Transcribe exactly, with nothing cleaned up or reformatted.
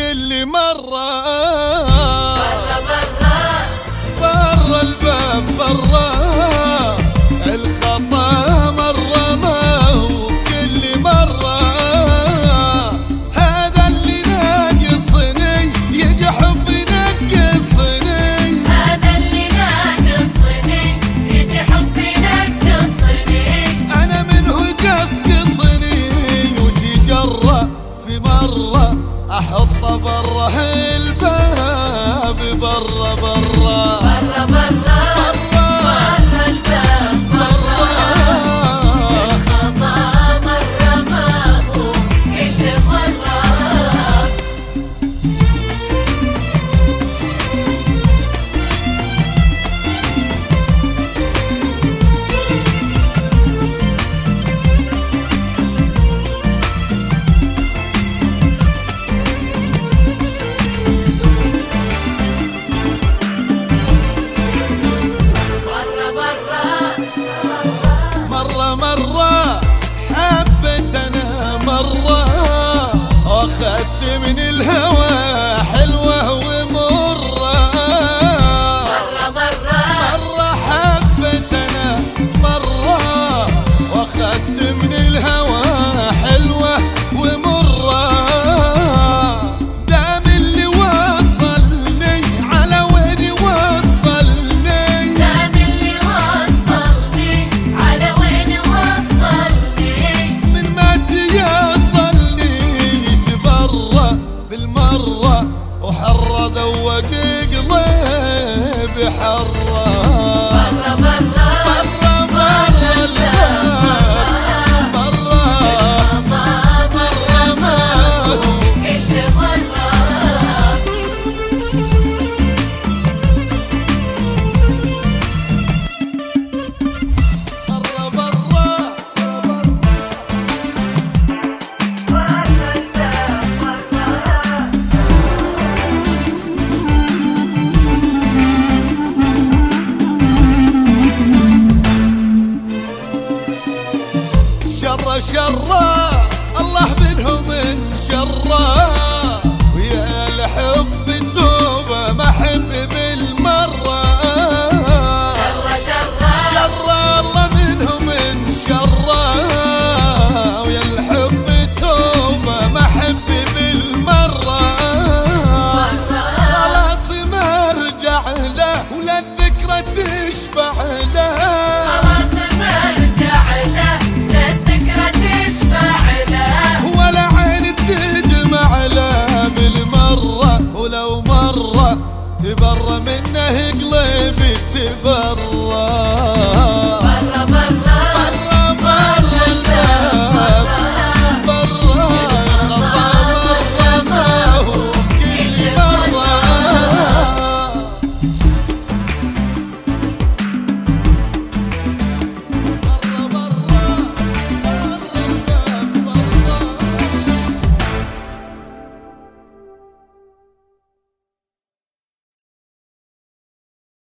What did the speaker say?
كل مرة برا برا برا الباب برا الخطا مرة ما هو كل مرة. هذا اللي ناقصني يجي حب ينقصني، هذا اللي ناقصني يجي حب ينقصني. أنا منه يقصقصني وتجرأ في مرة أحطه برا الباب برا برا برا برا برا الباب برا الخطا مرة ما هو كل مرة. مرة مرة حبيت أنا مرة وأخذت من الهوى حلوة ومرة. مرة مرة مرة حبيت أنا مرة وأخذت من الهوى حلوة ومرة. دام اللي وصلني على وين وصلني، دام اللي وصلني على وين وصلني. من ما تيصلني يتبرى بالمرة وحرة ذوق قلبي حرة. برا برا برا برا الباب برا برا ما هو كل مرة. برا برا شر شر الله منهم من شره، ويا الحب توبه ما احب بالمره. شر شر شر الله منهم من شره، ويا الحب توبه ما احب بالمره. خلاص ما ارجع له ولا الذكرى تشفع له، خلاص ما ارجع له لا الذكرى تشفع له. ولا عين تدمع له بالمرة، ولو مرة تبرى منه قلبي تبرى.